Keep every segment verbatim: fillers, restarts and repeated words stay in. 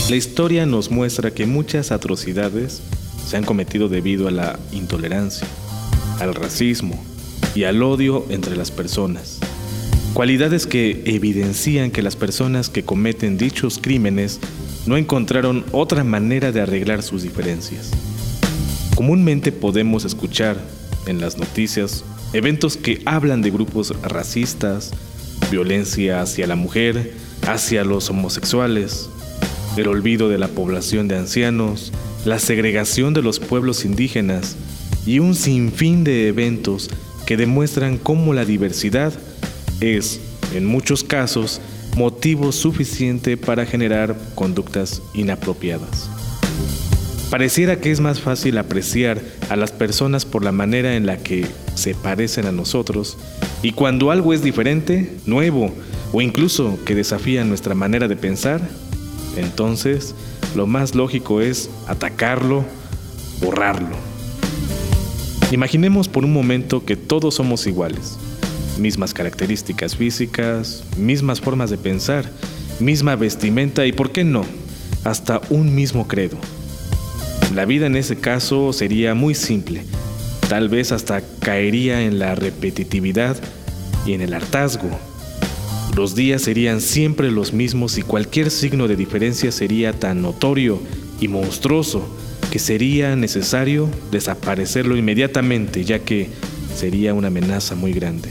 La historia nos muestra que muchas atrocidades se han cometido debido a la intolerancia, al racismo y al odio entre las personas. Cualidades que evidencian que las personas que cometen dichos crímenes no encontraron otra manera de arreglar sus diferencias. Comúnmente podemos escuchar en las noticias eventos que hablan de grupos racistas, violencia hacia la mujer, hacia los homosexuales, el olvido de la población de ancianos, la segregación de los pueblos indígenas y un sinfín de eventos que demuestran cómo la diversidad es, en muchos casos, motivo suficiente para generar conductas inapropiadas. Pareciera que es más fácil apreciar a las personas por la manera en la que se parecen a nosotros, y cuando algo es diferente, nuevo o incluso que desafía nuestra manera de pensar, entonces lo más lógico es atacarlo, borrarlo. Imaginemos por un momento que todos somos iguales, mismas características físicas, mismas formas de pensar, misma vestimenta y, ¿por qué no?, hasta un mismo credo. La vida en ese caso sería muy simple, tal vez hasta caería en la repetitividad y en el hartazgo. Los días serían siempre los mismos y cualquier signo de diferencia sería tan notorio y monstruoso que sería necesario desaparecerlo inmediatamente, ya que sería una amenaza muy grande.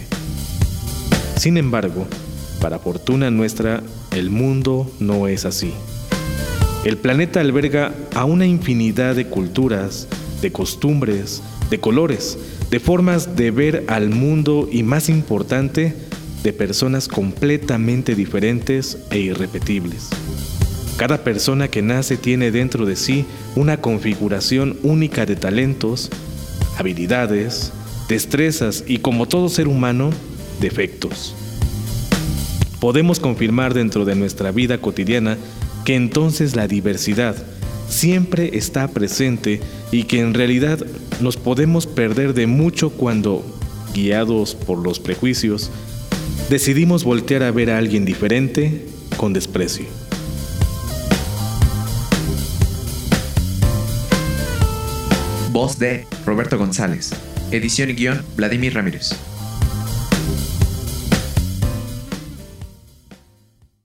Sin embargo, para fortuna nuestra, el mundo no es así. El planeta alberga a una infinidad de culturas, de costumbres, de colores, de formas de ver al mundo y, más importante, de personas completamente diferentes e irrepetibles. Cada persona que nace tiene dentro de sí una configuración única de talentos, habilidades, destrezas y, como todo ser humano, defectos. Podemos confirmar dentro de nuestra vida cotidiana que entonces la diversidad siempre está presente y que en realidad nos podemos perder de mucho cuando, guiados por los prejuicios, decidimos voltear a ver a alguien diferente con desprecio. Voz de Roberto González. Edición y guión Vladimir Ramírez.